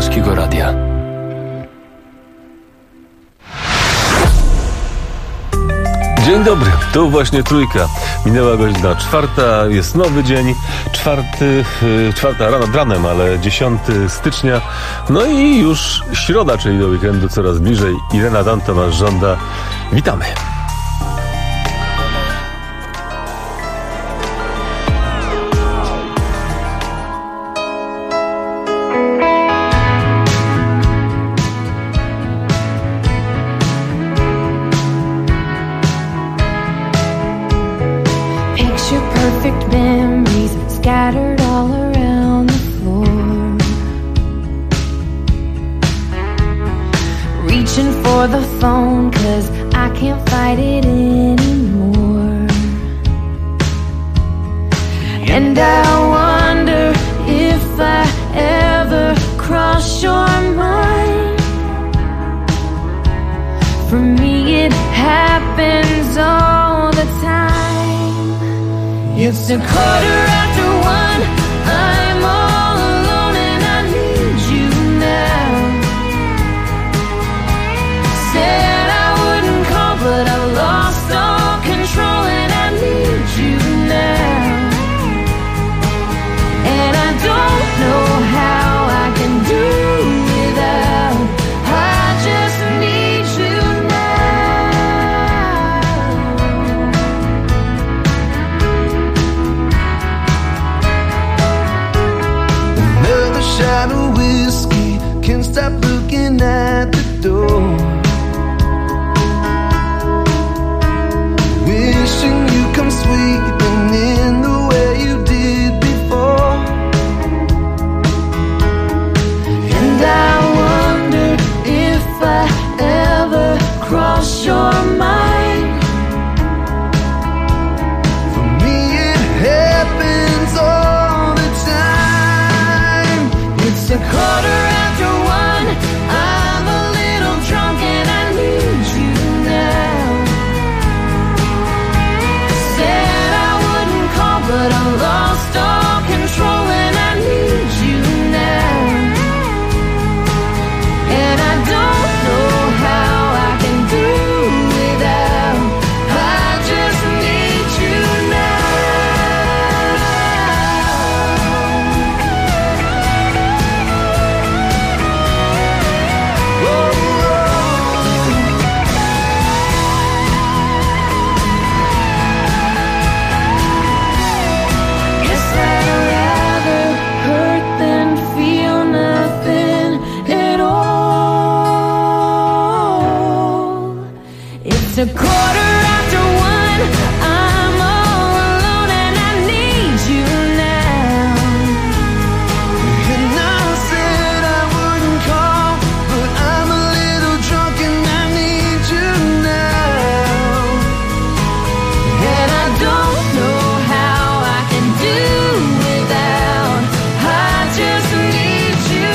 Polskiego Radia. Dzień dobry, tu właśnie Trójka. Minęła godzina 4, jest nowy dzień, 4 rano, nad ranem, ale 10 stycznia. No i już środa, czyli do weekendu coraz bliżej. Irena Dan, Tomasz Żąda. Witamy. Scattered all around the floor, reaching for the phone 'cause I can't fight it anymore. And I wonder if I ever cross your mind. For me it happens all the time. It's a 1:15, I'm all alone and I need you now. Said I wouldn't call but I lost all control and I need you now. And I don't know how I can do without. I just need you now. Another shot of whiskey, can't stop looking at the door. Wishing you come sweeping in the way you did before. And I wonder if I ever cross your mind. For me it happens all the time. It's a 1:15, I'm a little drunk and I need you now. Said I wouldn't call but I lost all control and I need you now. And I don't know how I can do without. I just need you now. Guess I'd rather hurt than feel nothing at all. It's a 1:15, I'm all alone and I need you now. And I said I wouldn't call, but I'm a little drunk and I need you now. And I don't know how I can do without. I just need you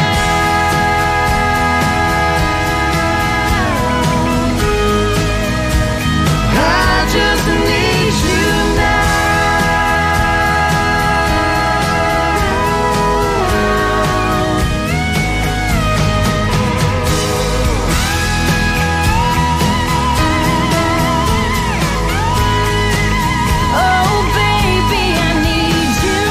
now. I just need you now. Oh baby, I need you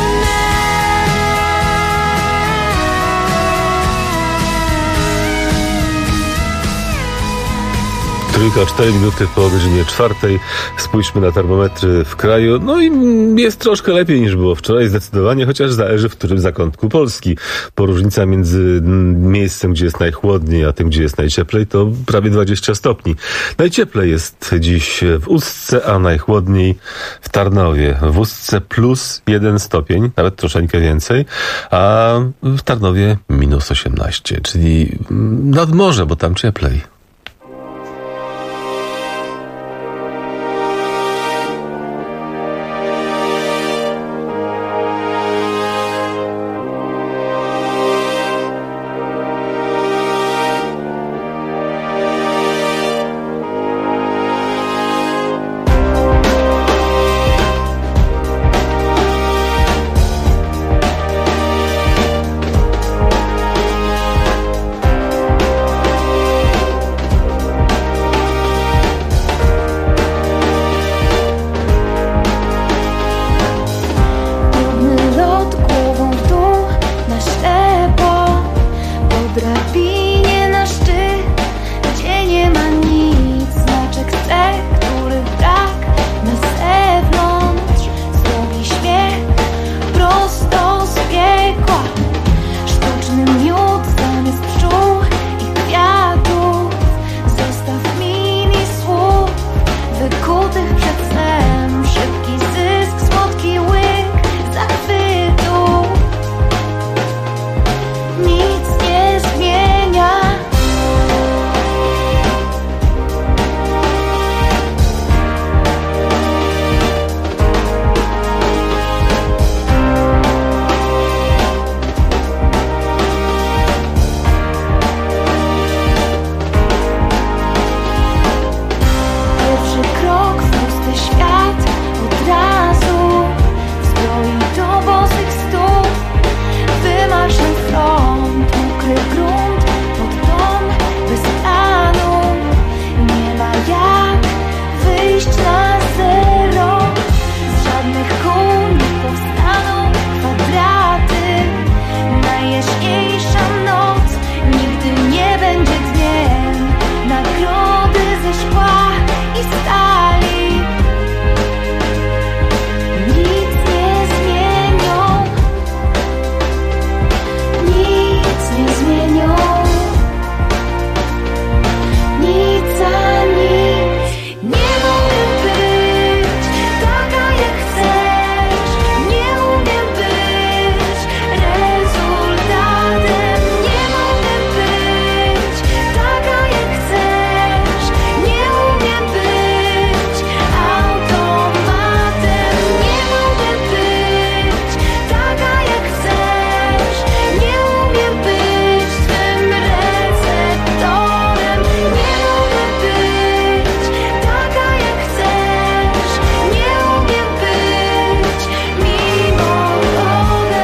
now. Trójka, 4 minuty po godzinie 4. Spójrzmy na termometry w kraju. No i jest troszkę lepiej niż było wczoraj, zdecydowanie, chociaż zależy w którym zakątku Polski. Bo różnica między miejscem, gdzie jest najchłodniej, a tym, gdzie jest najcieplej, to prawie 20 stopni. Najcieplej jest dziś w Ustce, a najchłodniej w Tarnowie. W Ustce plus 1 stopień, nawet troszeczkę więcej, a w Tarnowie minus 18, czyli nad morze, bo tam cieplej. każdy świat od razu zbroi do bosych stóp. Wymarszny front, mokry grunt, pod dom bez planu. Nie ma jak wyjść na zero. Z żadnych kół nie powstaną kwadraty. Najjaśniejsza noc nigdy nie będzie dniem. Nagrody ze szkła i stali nic nie zmienią. Nic nie zmienią. Nic ani nie mogę być taka jak chcesz. Nie umiem być rezultatem. Nie mogę być taka jak chcesz. Nie umiem być automatem. Nie mogę być taka jak chcesz. Nie umiem być twym receptorem. Nie mogę być taka jak chcesz. Nie umiem być mimochodem.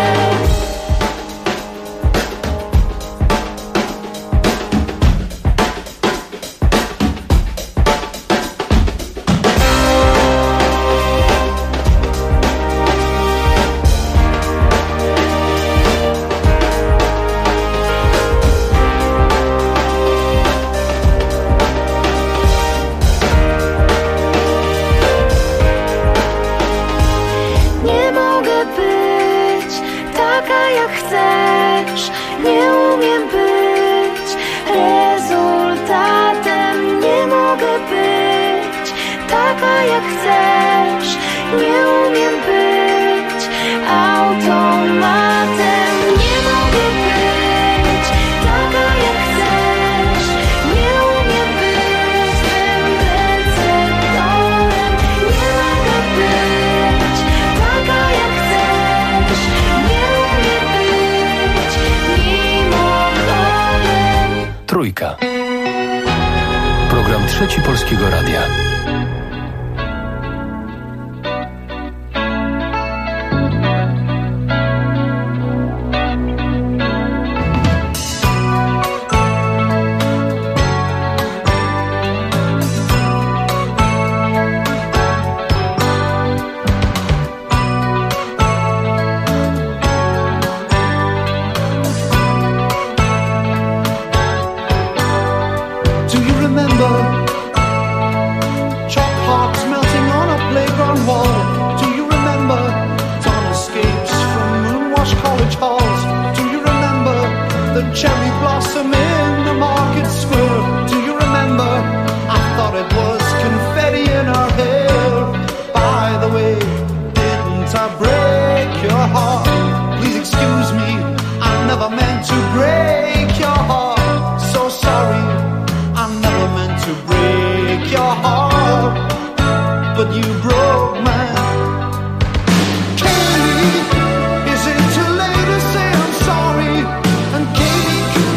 Nie mogę być taka jak chcesz. Nie umiem być rezultatem. Nie mogę być taka jak chcesz. Nie umiem być automatem. Nie mogę być taka jak chcesz. Nie umiem być twym receptorem. Nie mogę być taka jak chcesz. Nie umiem być mimochodem. Trójka. Program Trzeci Polskiego Radia. Do you remember chalk hearts melting on a playground wall? Do you remember dawn escapes from moon-washed college halls? Do you remember the cherry blossom in the market square? Do you remember I thought it was confetti in our hair? By the way, didn't I break your heart? Please excuse me, I never meant to break your heart. So sorry, I never meant to break your heart, but you broke mine. Katie, is it too late to say I'm sorry? And Katie, could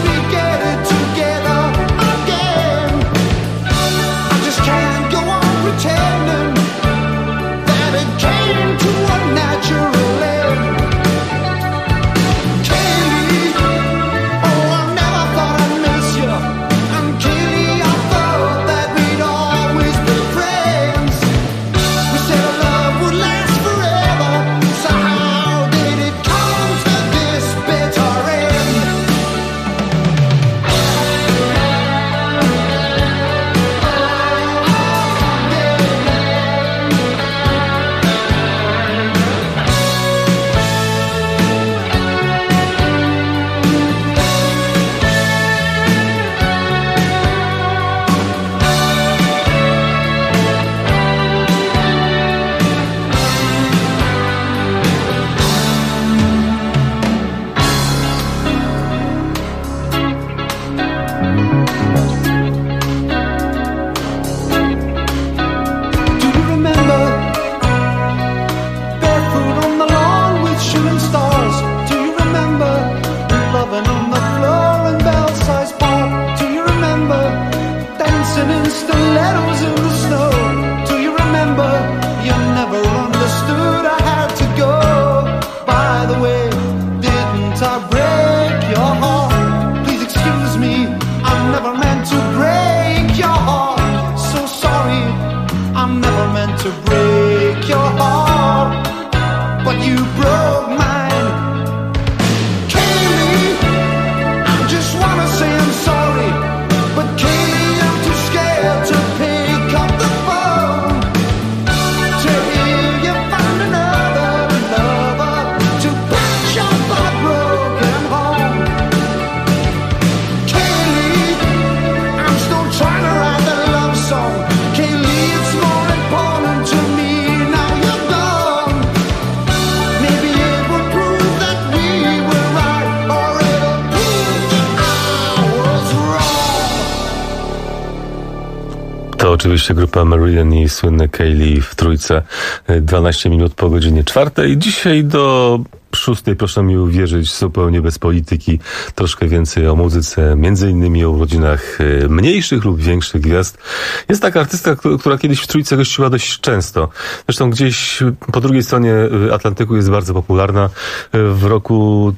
oczywiście grupa Marillion i słynny Kaylee w trójce. 12 minut po godzinie 4. Dzisiaj do 6, proszę mi uwierzyć, zupełnie bez polityki, troszkę więcej o muzyce, między innymi o urodzinach mniejszych lub większych gwiazd. Jest taka artystka, która kiedyś w trójce gościła dość często. Zresztą gdzieś po drugiej stronie Atlantyku jest bardzo popularna. W roku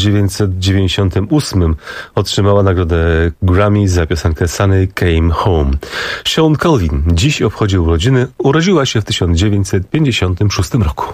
1998 otrzymała nagrodę Grammy za piosenkę Sunny Came Home. Shawn Colvin dziś obchodzi urodziny. Urodziła się w 1956 roku.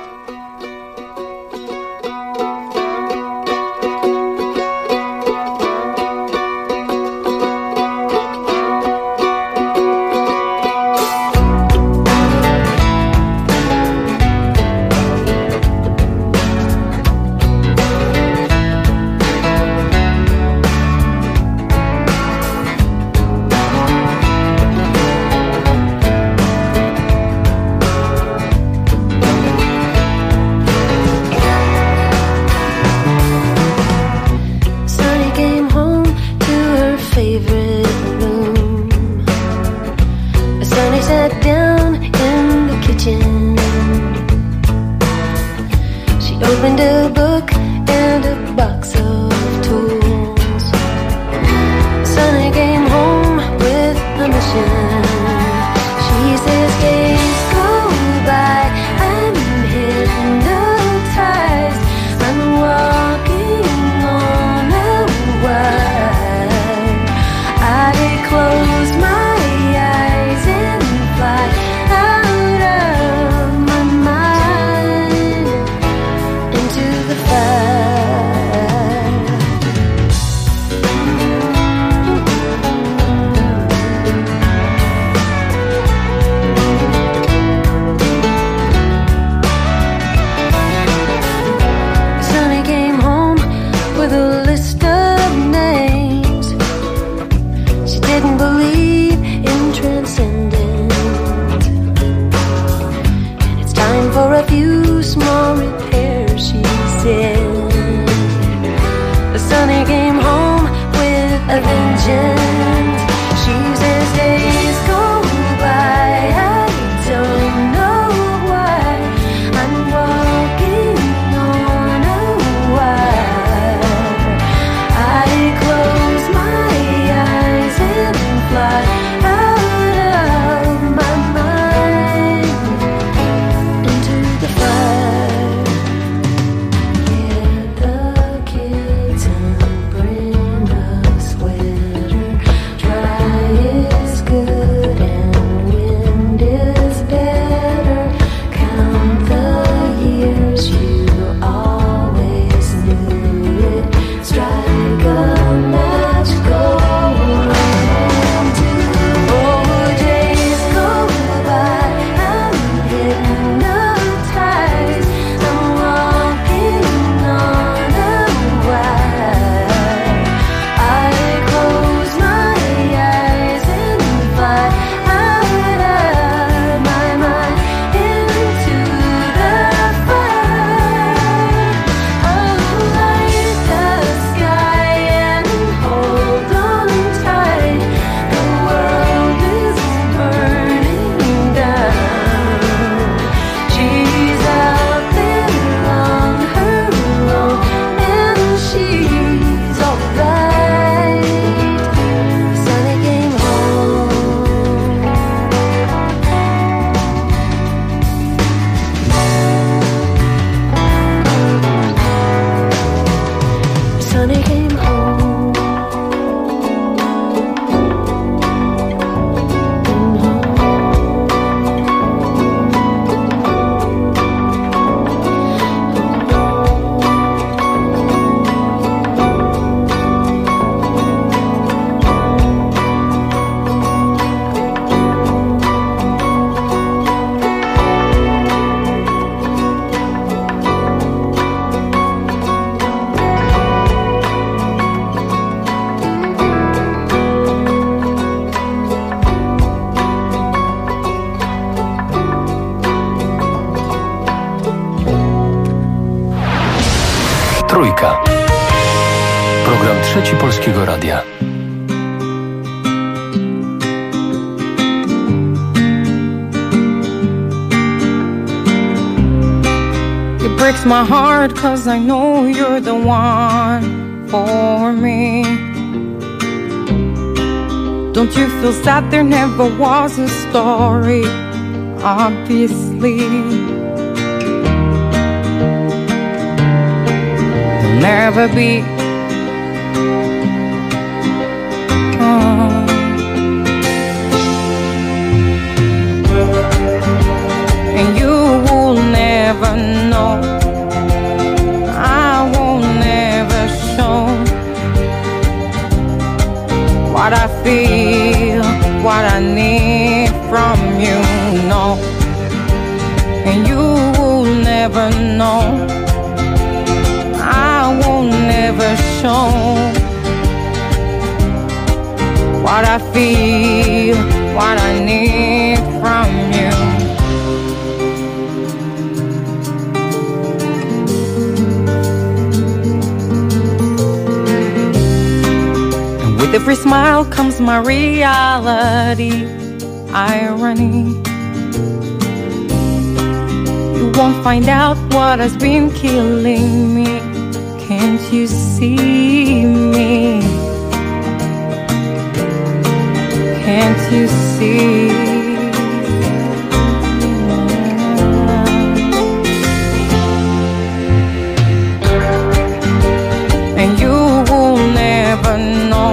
Trójka. Program Trzeci Polskiego Radia. breaks my heart 'cause I know you're the one for me. Don't you feel sad there never was a story? Obviously there'll never be. And you will never know. I won't never show what I feel, what I need from you, no. And you will never know. I won't never show what I feel, what I need from you. With every smile comes my reality, irony. You won't find out what has been killing me. Can't you see me? Can't you see? And you will never know.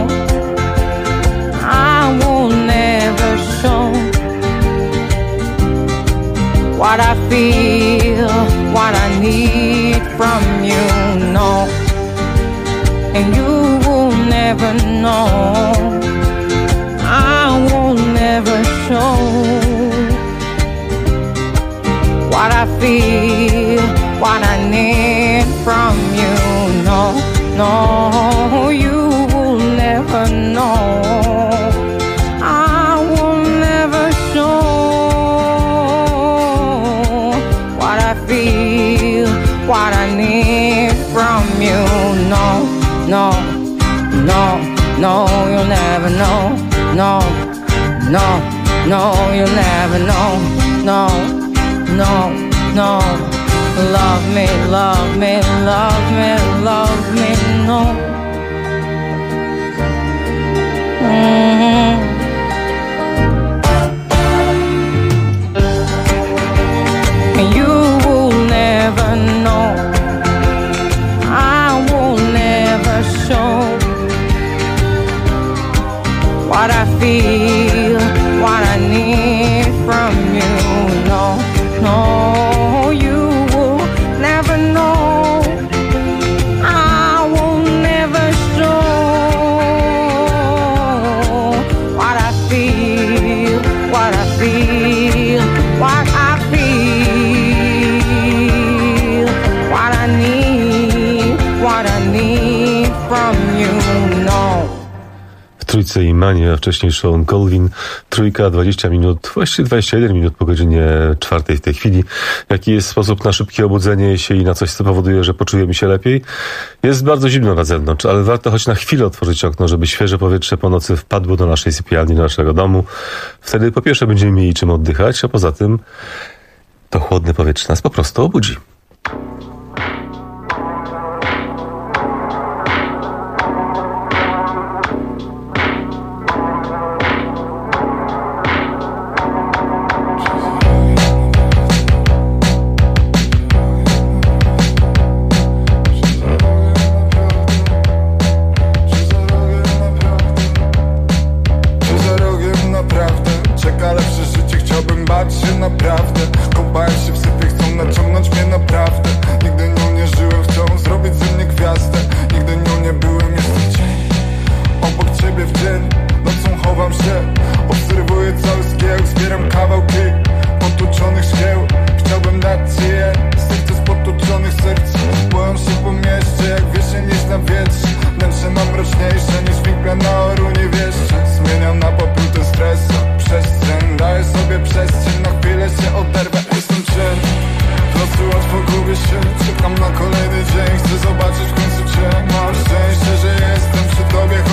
What I feel, what I need from you, no. And you will never know. I will never show what I feel, what I need from you, no. No, you will never know. I will never show feel, what I need from you, no, no, no, no, you'll never know, no, no, no, you'll never know, no, no, no, love me, love me, love me, love me, no. And you never know. I will never show what I feel, what I need from you, no, no, you will never know. I will never show what I feel, what I feel, what I feel, what I need from you, no. W Trójce i Manie, a wcześniej Sean Colvin. Trójka, 20 minut, właściwie 21 minut po godzinie 4 w tej chwili. Jaki jest sposób na szybkie obudzenie się i na coś, co powoduje, że poczujemy się lepiej? Jest bardzo zimno na zewnątrz, ale warto choć na chwilę otworzyć okno, żeby świeże powietrze po nocy wpadło do naszej sypialni, do naszego domu. Wtedy po pierwsze będziemy mieli czym oddychać, a poza tym to chłodne powietrze nas po prostu obudzi.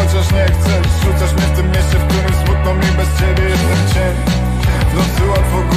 Rzucasz mnie w tym mieście, w którym smutno mi bez ciebie. Jestem cień, w nocy łatwo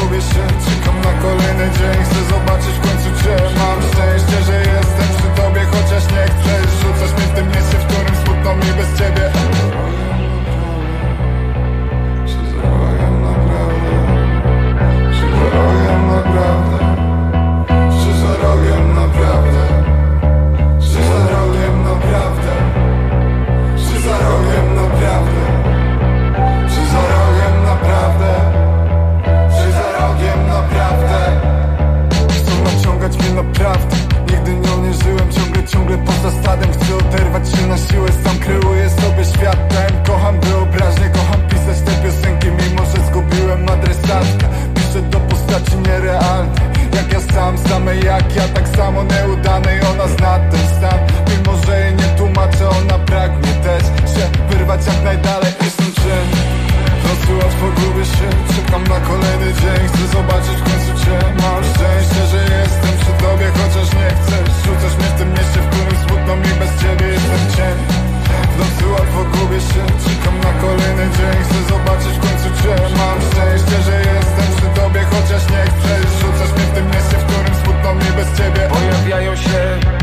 nierealny. Jak ja sam, same jak ja, tak samo nieudany. I ona zna ten stan, mimo że jej nie tłumaczę. Ona pragnie też się wyrwać jak najdalej. Jestem cień, w nocy łatwo gubię się. Czekam na kolejny dzień, chcę zobaczyć w końcu cię. Mam szczęście, że jestem przy tobie, chociaż nie chcesz. Rzucasz mnie w tym mieście, w którym smutno mi bez ciebie. Jestem cień, w nocy łatwo gubię się. Czekam na kolejny dzień, chcę zobaczyć w końcu cię. Mam szczęście, że jestem przy tobie, chociaż nie chcesz. Rzucasz mnie w tym mieście, w którym smutno mi bez ciebie. Pojawiają się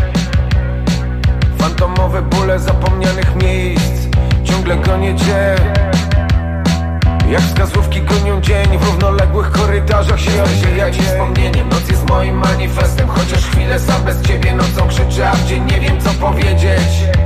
fantomowe bóle zapomnianych miejsc. Ciągle gonię cię, jak wskazówki gonią dzień. W równoległych korytarzach się jak wspomnienie. Noc jest moim manifestem, chociaż chwilę sam bez ciebie nocą krzyczę, a w dzień nie wiem co powiedzieć.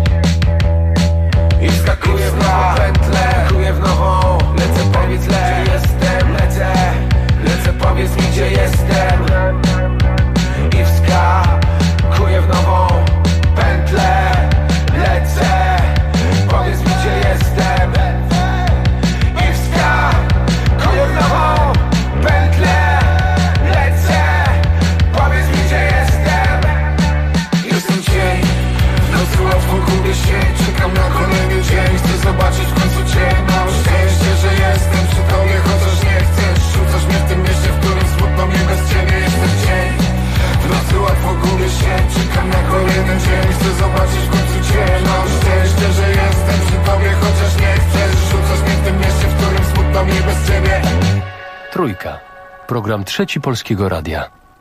I wskakuję w nową pętlę, wskakuję w nową. Lecę, powiedz gdzie jestem. Lecę, powiedz mi gdzie jestem. I wskakuję w nową pętlę. Lecę, powiedz mi gdzie jestem. I wskakuję w nową pętlę. Lecę, powiedz mi gdzie jestem. Jestem cień, w nocy łatwo gubię się. Czekam na kolejny dzień, chcę zobaczyć w końcu cię. Mam szczęście, że jestem przy tobie, chociaż nie chcesz. Rzucasz mnie w tym mieście, w którym smutno mi bez ciebie. Jestem cień, w nocy łatwo gubię się. Czekam na kolejny dzień, chcę zobaczyć w końcu cię. Mam szczęście, że jestem przy tobie, chociaż nie chcesz. Rzucasz mnie w tym mieście, w którym smutno mi bez ciebie. Trójka. Program Trzeci Polskiego Radia.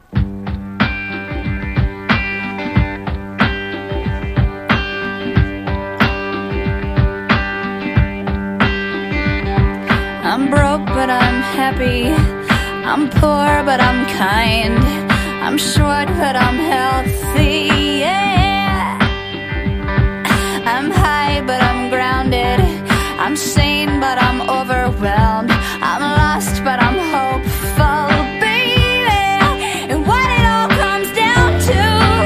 I'm broke, but I'm happy. I'm poor, but I'm kind. I'm short, but I'm healthy. Yeah. I'm high, but I'm grounded. I'm sane, but I'm overwhelmed. I'm lost, but I'm hopeful, baby. And what it all comes down to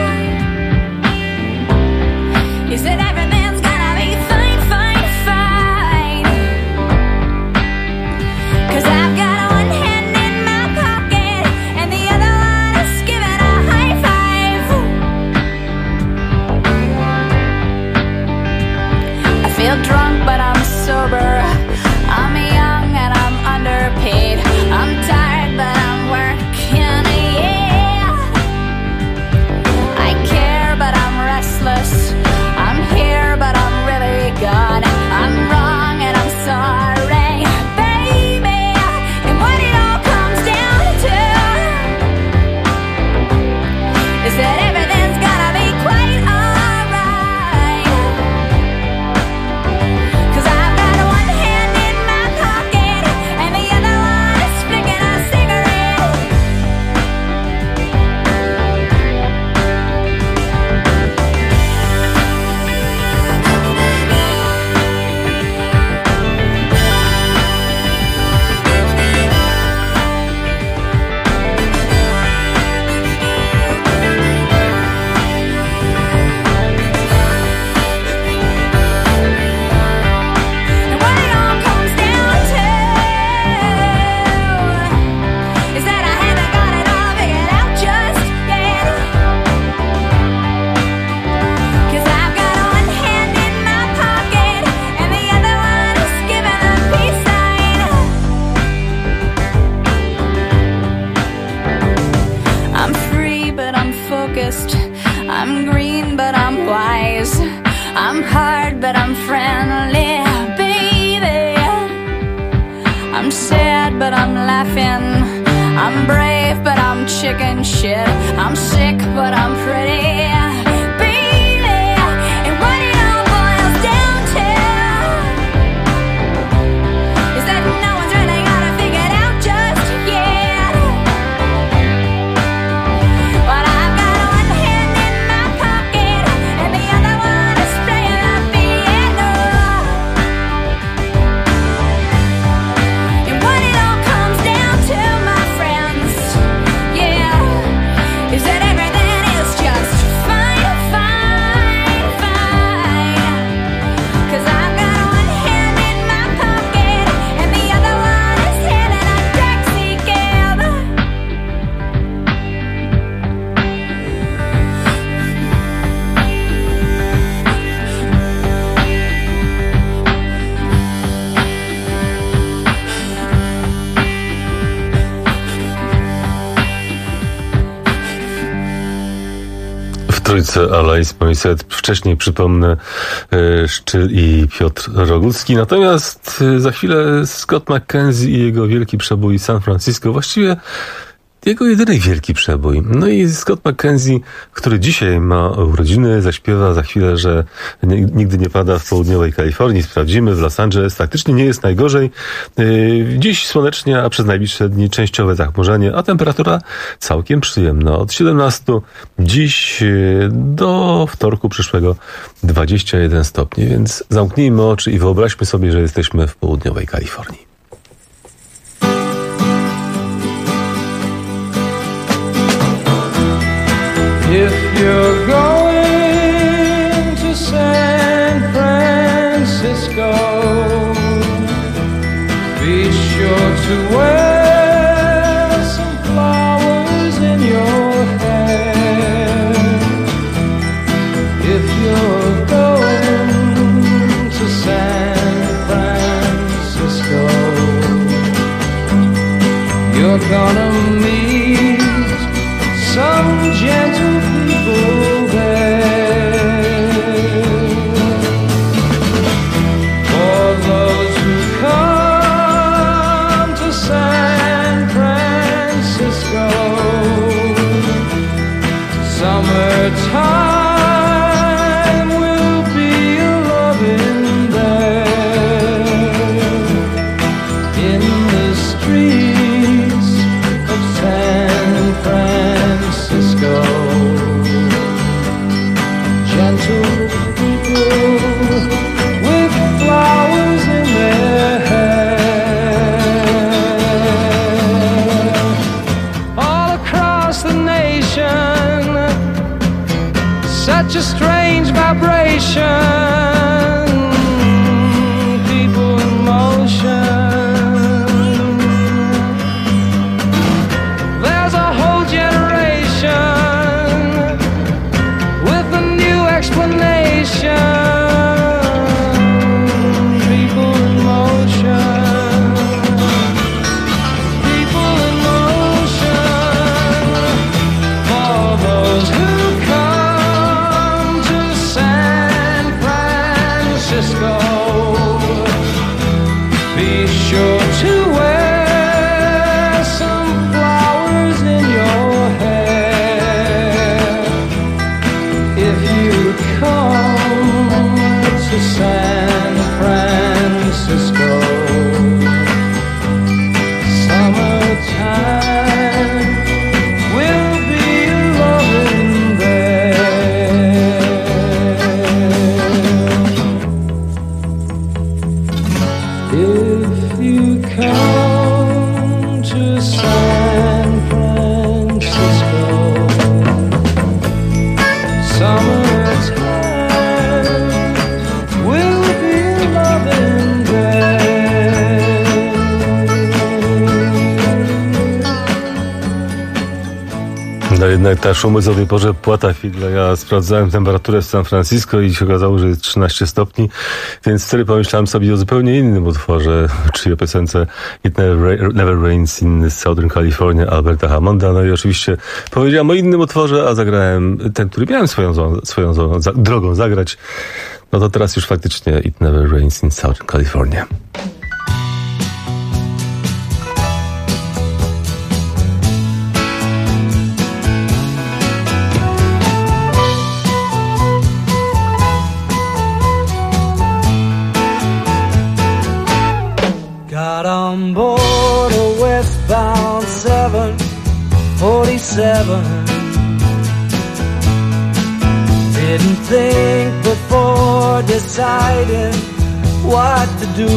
is that everything's gonna be fine, fine, fine. 'Cause I've got one hand in my pocket and the other one is giving a high five. I feel drunk, but I'm sober. I'm young and I'm underpaid. I'm tired, but I'm working, yeah. I care, but I'm restless. I'm here, but I'm really gone. I'm wrong and I'm sorry, baby. And what it all comes down to is that everything's gonna be quite alright. 'Cause I've got one hand in my pocket and the other one is flicking a cigarette. And what it all comes down to is that I haven't got it all figured out just yet. 'Cause I've got one hand in my pocket and the other one is giving a peace sign. I'm free, but I'm focused. I'm green, but I'm wise. I'm hard, but I'm friendly, baby. I'm sad, but I'm laughing. I'm brave, but I'm chicken shit. I'm sick, but I'm pretty, baby. And what it all boils down to is that no one's really got it figured out just yet. But I've got one hand in my pocket and the other one is playing the piano. And what it all comes down to, my friends, yeah, is that everything is just fine. trójce Alanis Morissette. Wcześniej przypomnę Szczyl i Piotr Rogucki. Natomiast za chwilę Scott McKenzie i jego wielki przebój San Francisco. Właściwie jego jedyny wielki przebój. No i Scott McKenzie, który dzisiaj ma urodziny, zaśpiewa za chwilę, że nigdy nie pada w południowej Kalifornii. Sprawdzimy, w Los Angeles faktycznie nie jest najgorzej. Dziś słonecznie, a przez najbliższe dni częściowe zachmurzenie, a temperatura całkiem przyjemna. Od 17 dziś do wtorku przyszłego 21 stopni, więc zamknijmy oczy i wyobraźmy sobie, że jesteśmy w południowej Kalifornii. If you're going to San Francisco, be sure to wear some flowers in your hair. If you're going to San Francisco, you're gonna meet some gentle people there. For those who come to San Francisco, summertime will be a loving there. In the streets of San Francisco, gentle people with flowers in their hair. All across the nation, such a strange vibration. People in motion. There's a whole generation with a new explanation. People in motion. People in motion. For those who come to San Francisco, be sure to wear some flowers in your hair. If you come to San Francisco, summertime will be loving there. If you come to San Francisco, summertime will be loving there. No jednak ta szumy o tej porze płata figle. Ja sprawdzałem temperaturę w San Francisco i się okazało, że jest 13 stopni, więc wtedy pomyślałem sobie o zupełnie innym utworze, czyli o piosence It Never Rains in Southern California Alberta Hammonda. No i oczywiście powiedziałem o innym utworze, a zagrałem ten, który miałem swoją drogą zagrać. No to teraz już faktycznie It Never Rains in Southern California. Got on board a westbound 747. Didn't think before deciding what to do.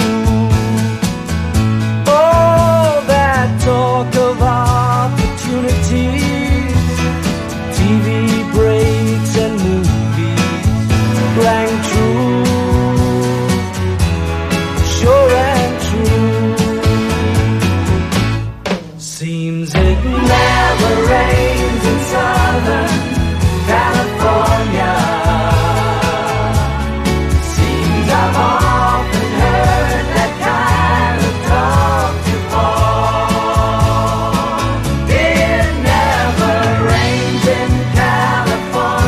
All that talk of opportunities, TV breaks and movies rang true. Sure and true. Seems it never rains in Southern California. Seems I've often heard that kind of talk before. It never rains in California.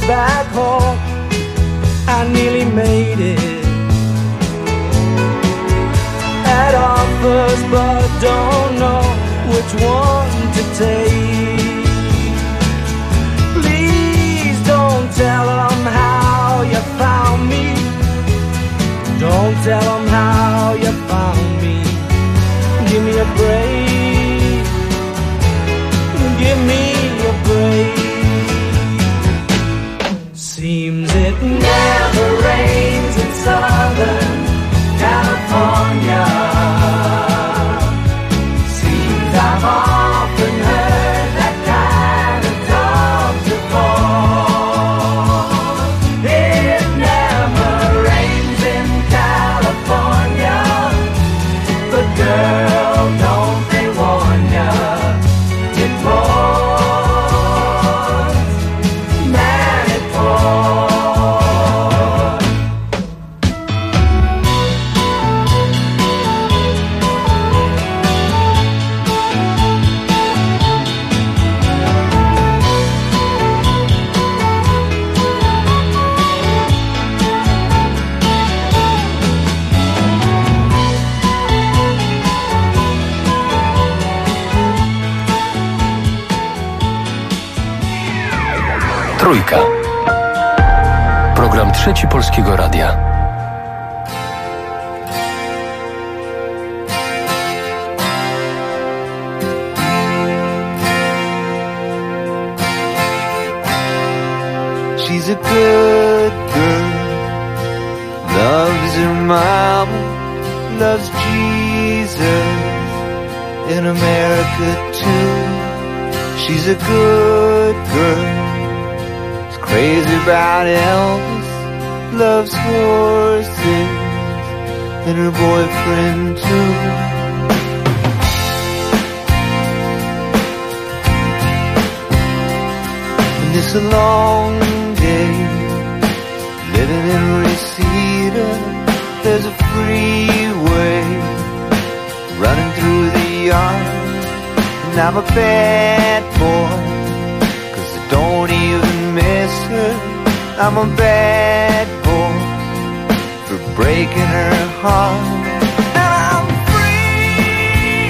back home. I nearly made it at offers, but don't know which one to take. Please don't tell them how you found me. Don't tell them how you found me. Give me a break. Give me a break. Seems it never rains in Southern California. Seems I've often heard that kind of talk before. It never rains in California, but girl, don't they warn ya? It pours, man, it pours. Trójka. Program Trzeci Polskiego Radia. She's a good girl, loves her mama, loves Jesus, in America too. She's a good girl, crazy about Elvis, loves horses, and her boyfriend too. And it's a long day, living in Reseda. There's a freeway running through the yard, and I'm a bad boy, 'cause I don't even miss her. I'm a bad boy for breaking her heart. And I'm free,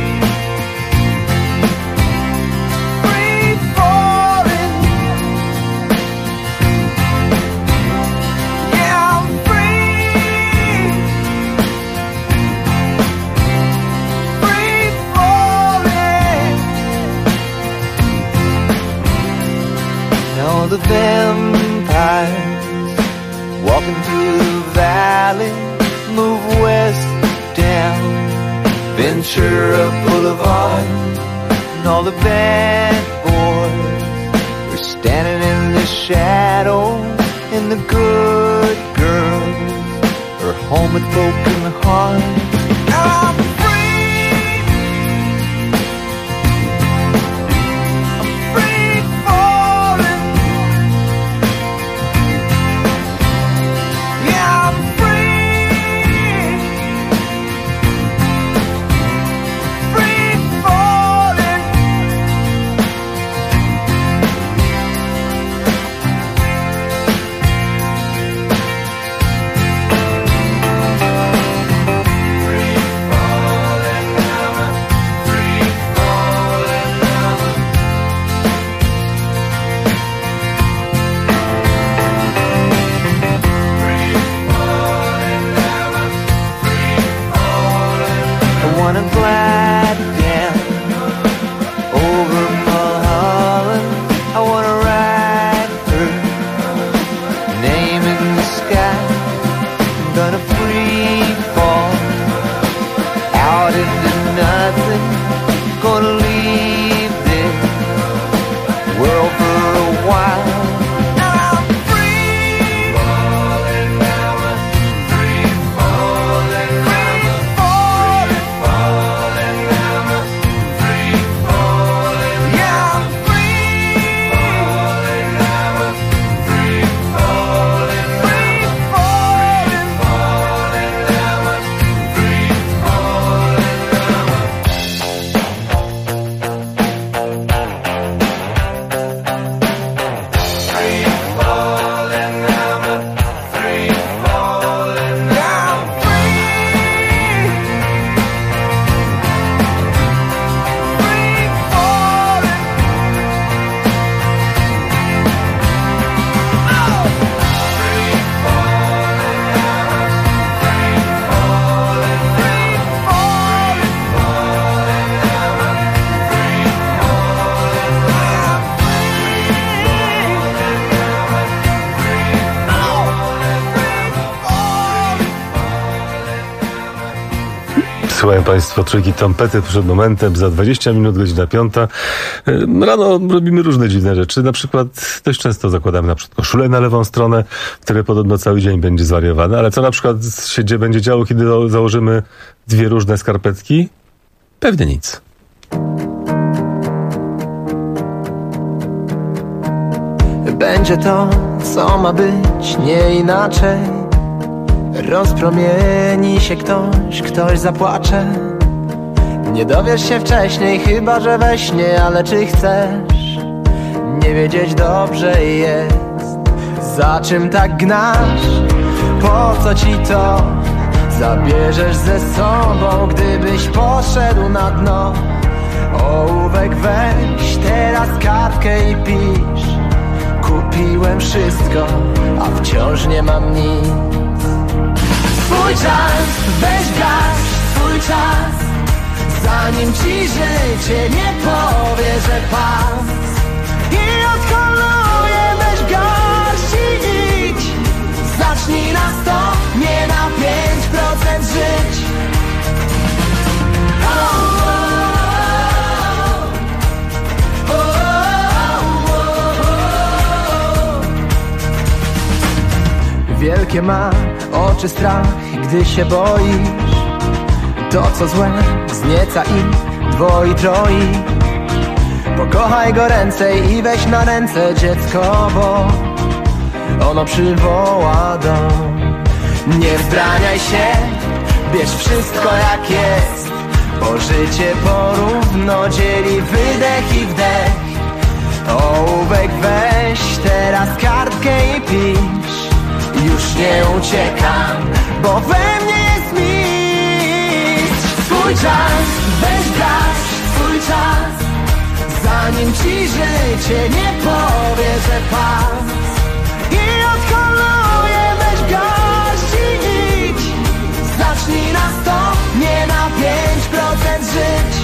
free falling. Yeah, I'm free, free falling. All the vampires walking through the valley move west down Ventura Boulevard, and all the bad boys are standing in the shadows, and the good girls are home with broken hearts. I'm Słuchają Państwo Trójki Trompety przed momentem, za 20 minut, godzina 5. Rano robimy różne dziwne rzeczy. Na przykład dość często zakładamy na przykład koszulę na lewą stronę, które podobno cały dzień będzie zwariowane. Ale co na przykład się będzie działo, kiedy założymy dwie różne skarpetki? Pewnie nic. Będzie to, co ma być, nie inaczej. Rozpromieni się ktoś zapłacze. Nie dowiesz się wcześniej, chyba że we śnie. Ale czy chcesz nie wiedzieć, dobrze jest? Za czym tak gnasz? Po co ci to? Zabierzesz ze sobą, gdybyś poszedł na dno. Ołówek weź, teraz kartkę i pisz. Kupiłem wszystko, a wciąż nie mam nic. Swój czas, weź garść, swój czas, zanim ci życie nie powie, że pas. I odholuje, weź garść i idź. Zacznij na 100, nie na 5% żyć. Wielkie ma oczy strach, gdy się boisz. To co złe znieca i dwoi, troi. Pokochaj go ręcej i weź na ręce dziecko, bo ono przywoła dom. Nie wzbraniaj się, bierz wszystko jak jest, bo życie porówno dzieli wydech i wdech. Ołówek weź, teraz kartkę i pisz. Już nie uciekam, bo we mnie jest mistrz. Swój czas, weź garść, swój czas, zanim ci życie nie powie, że pas. I odholuje, weź garść i idź. Zacznij na 100, nie na 5% żyć.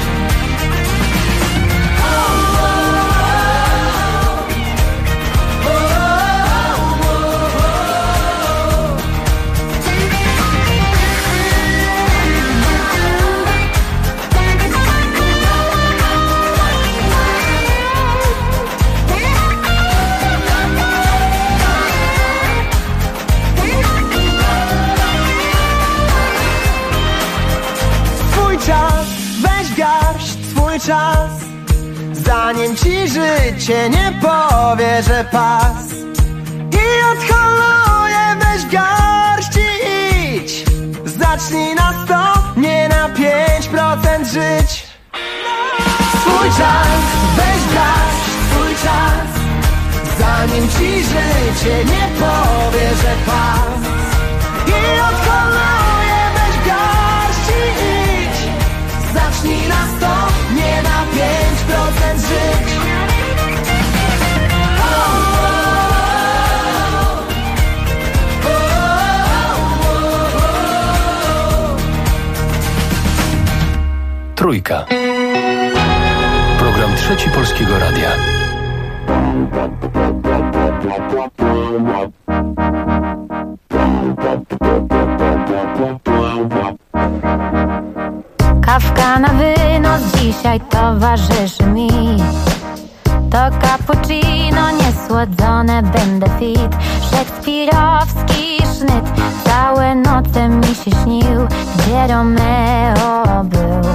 Czas, zanim ci życie nie powie, że pas. I odholuje, weź garść i idź. Zacznij na 100, nie na 5% żyć. Swój czas, weź garść, swój czas, zanim ci życie nie powie, że pas. I odholuje, weź garść i idź. Zacznij na 100, nie na 5% żyć. Trójka. Program Trzeci Polskiego Radia. Kawka na wynos dzisiaj towarzyszy mi. To cappuccino niesłodzone, będę fit. Szekspirowski sznyt, całe noce mi się śnił, gdzie Romeo był.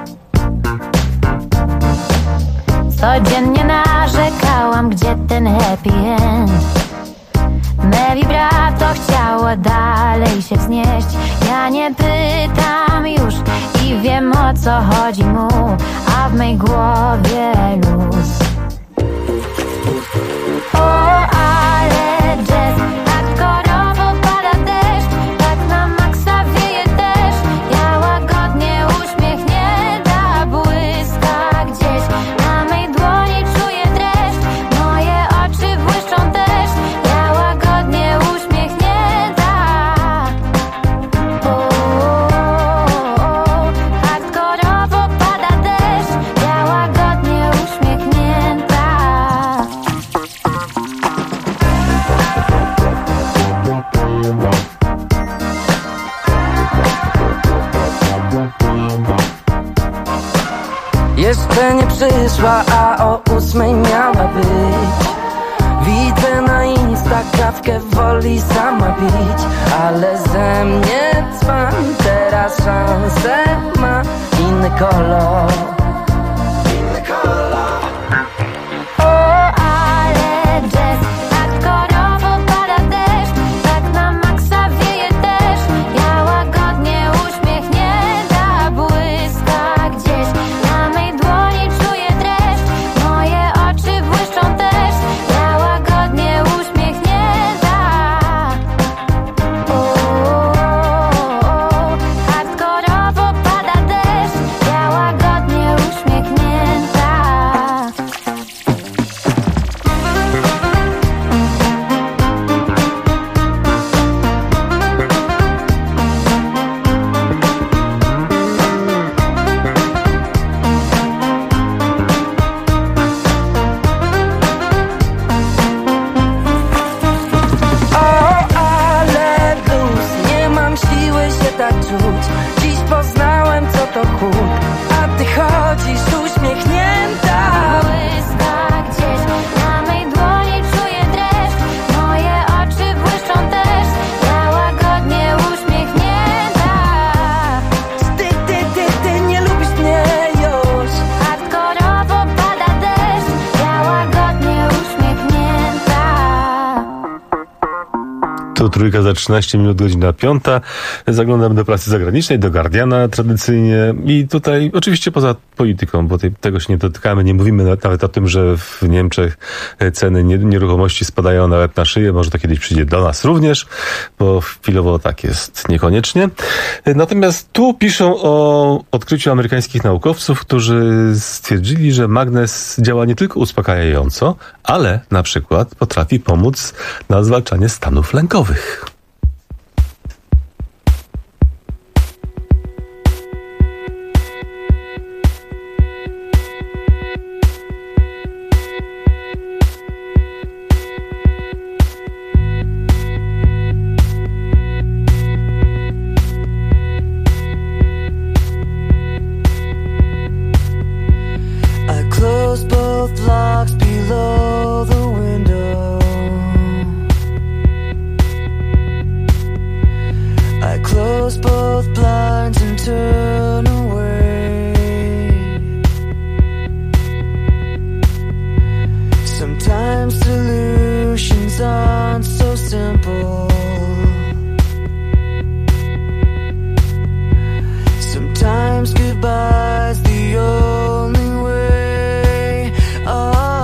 Codziennie narzekałam, gdzie ten happy end. Me vibrato chciało dalej się wznieść. Ja nie pytam już i wiem, o co chodzi mu, a w mej głowie luz. O, ale jazz, hardkorowo pada deszcz, tak na maksa wieje deszcz. Ja łagodnie uśmiechnięta błyska gdzieś. Na mej dłoni czuję dreszcz, moje oczy błyszczą też. Ja łagodnie uśmiechnięta. Hardkorowo pada deszcz, ja łagodnie uśmiechnięta. jeszcze nie przyszła, a o 8 miała być. Widzę na Insta kawkę woli sama pić, ale ze mnie cwan, teraz szansę ma inny kolor. Inny kolor. O, ale jazz, hardkorowo pada deszcz, tak na maksa wieje też. Ja łagodnie uśmiechnięta błyska gdzieś, na mej dłoni czuję dreszcz, moje oczy błyszczą też. Ja łagodnie uśmiechnięta. Hardkorowo pada deszcz, ja łagodnie uśmiechnięta. Ale blues, nie mam siły się tak czuć. Dziś poznałem co to chłód, a ty chodzisz uśmiechnięta. Błyska gdzieś, na mej dłoni czuję dreszcz, moje oczy błyszczą też. Ja łagodnie uśmiechnięta. Ty nie lubisz mnie już. Hardkorowo pada deszcz, ja łagodnie uśmiechnięta. To Trójka za 13 minut, godzina 5. Zaglądam do prasy zagranicznej, do Guardiana tradycyjnie i tutaj oczywiście poza polityką, bo tego się nie dotykamy, nie mówimy nawet o tym, że w Niemczech ceny nieruchomości spadają na łeb na szyję. Może to kiedyś przyjdzie do nas również, bo chwilowo tak jest niekoniecznie. Natomiast tu piszą o odkryciu amerykańskich naukowców, którzy stwierdzili, że magnes działa nie tylko uspokajająco, ale na przykład potrafi pomóc na zwalczanie stanów lękowych. I closed both locks below the window. I close both blinds and turn away. Sometimes solutions aren't so simple. Sometimes goodbye's the only way. Oh.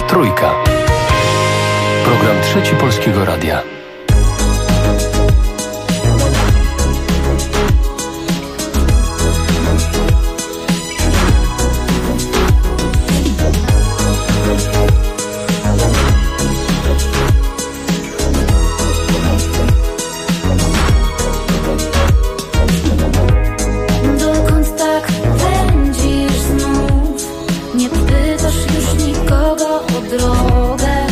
Trójka. Program Trzeci Polskiego Radia. Drogę.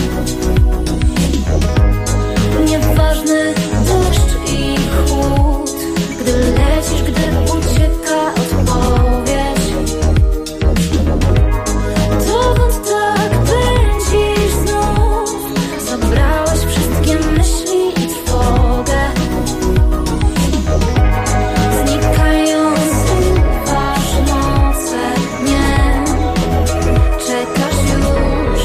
Nieważny deszcz i chłód, gdy lecisz, gdy ucieka odpowiedź. Dokąd tak pędzisz znów? Zabrałeś wszystkie myśli i trwogę. Znikają, zrywasz noce, nie czekasz już.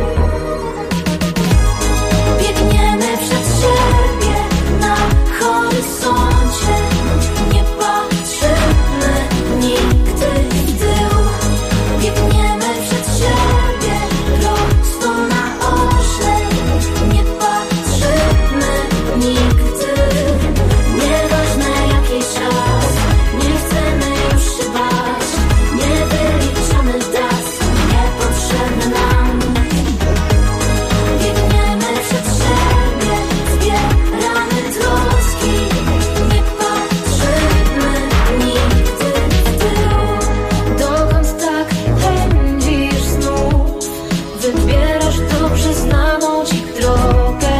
Biegniemy przed siebie na horyzoncie. Nie patrzymy nigdy w tył. Biegniemy przed siebie prosto na orzech. Nie patrzymy nigdy. Nieważne jaki czas, nie chcemy już się bać. Niewyliczony das, niepotrzebny nam. Biegniemy przed siebie, zbieramy troski. Nie patrzymy nigdy w tył. Dokąd tak pędzisz znów? Wybierasz dobrze znaną ci drogę.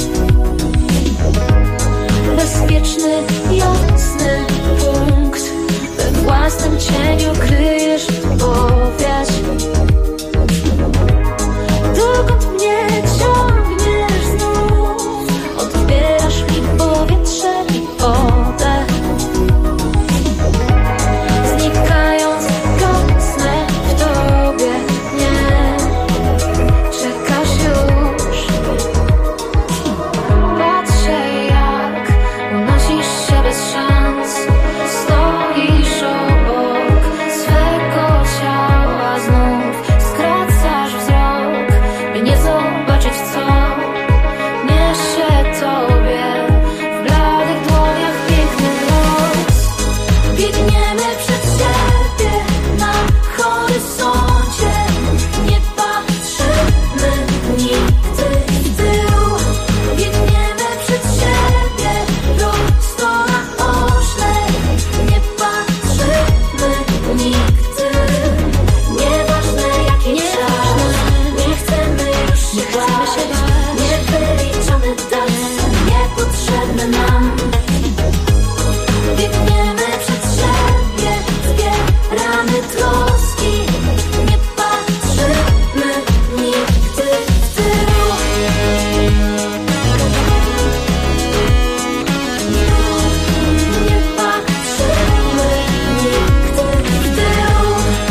Bezpieczny, jasny punkt. We własnym cieniu kryjesz odpowiedź. Dokąd mnie ciągniesz znów? Odbierasz mi powietrze i wodę. Znikając, gasnę w tobie. Nie czekasz już. Patrzę jak unosisz się bez szans. Stoisz obok swego ciała znów. Skracasz wzrok, by nie zobaczyć co niesie tobie. W bladych dłoniach piękny los. Biegniemy przed siebie na horyzoncie. Nie patrzymy nigdy w tył. Biegniemy przed siebie prosto na orzech. Nie patrzymy nigdy. Nieważne jaki czas, nie chcemy już się bać. Niewyliczony das, niepotrzebny nam. Biegniemy przed siebie, zbieramy troski. Nie patrzymy nigdy w tył. Nie patrzymy nigdy w tył.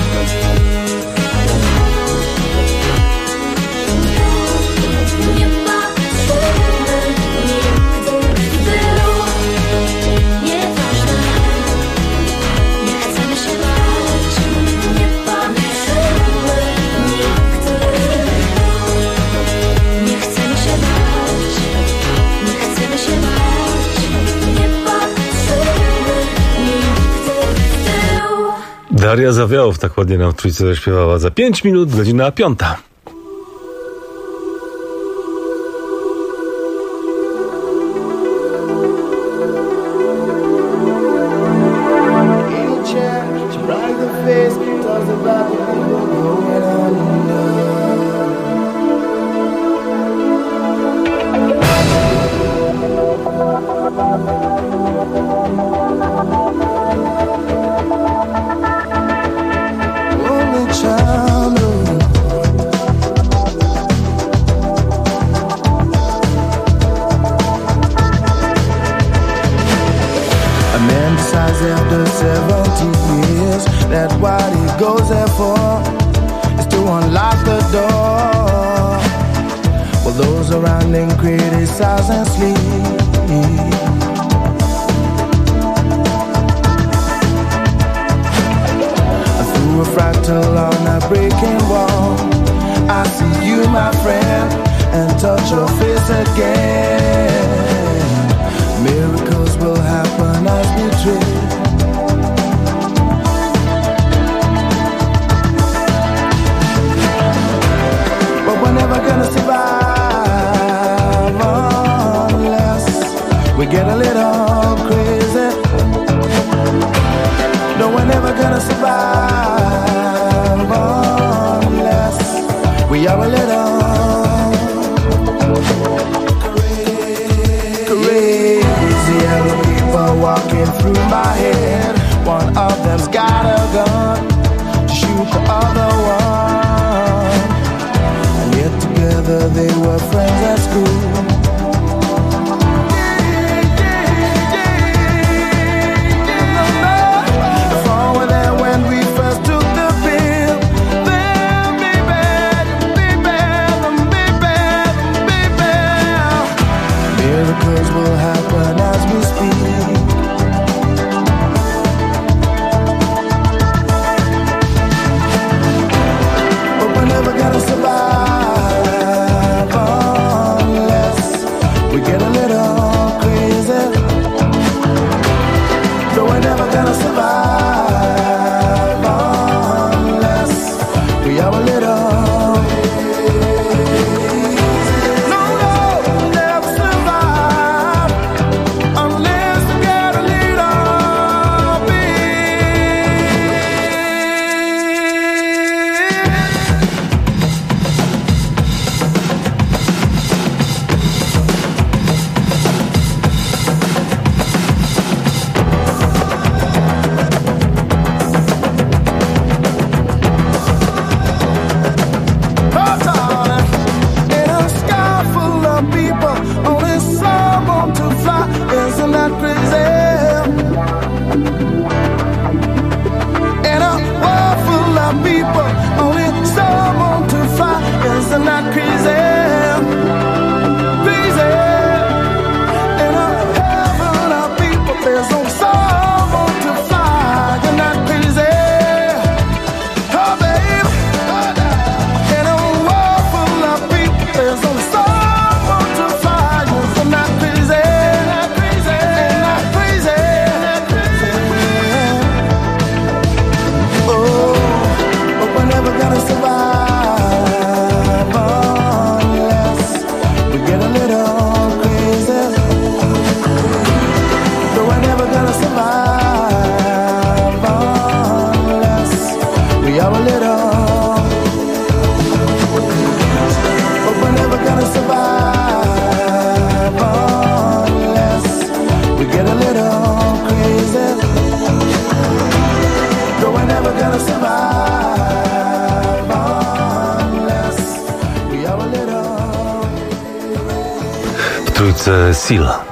Nie patrzymy nigdy w tył. Nieważne, nie chcemy się bać. Nie patrzymy nigdy. Nie chcemy się bać. Nie chcemy się bać. Nie patrzymy nigdy w tył. Daria Zawiałow tak ładnie nam w Trójce zaśpiewała. Za 5 minut, godzina 5. Any chance to brighten the face, tells about the people going under. Only child a man decides after 70 years that what he goes there for is to unlock the door. While those around him criticize and sleep. Through a fractal on a breaking wall, I see you, my touch your face again. Miracles will happen as we dream. But we're never gonna survive unless we get a little crazy. No, we're never gonna survive unless we are a little crazy. Other people walking through my head. One of them's got a gun to shoot the other one. And yet together they were friends at school. Miracles will happen as we speak. But we're never gonna survive unless we get a little crazy. No, we're never gonna survive unless we are a little. Sila.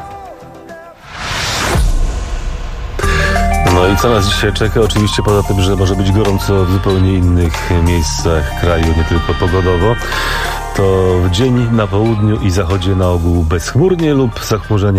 No i co nas dzisiaj czeka? Oczywiście poza tym, że może być gorąco w zupełnie innych miejscach kraju, nie tylko pogodowo, to w dzień na południu i zachodzie na ogół bezchmurnie lub zachmurzenie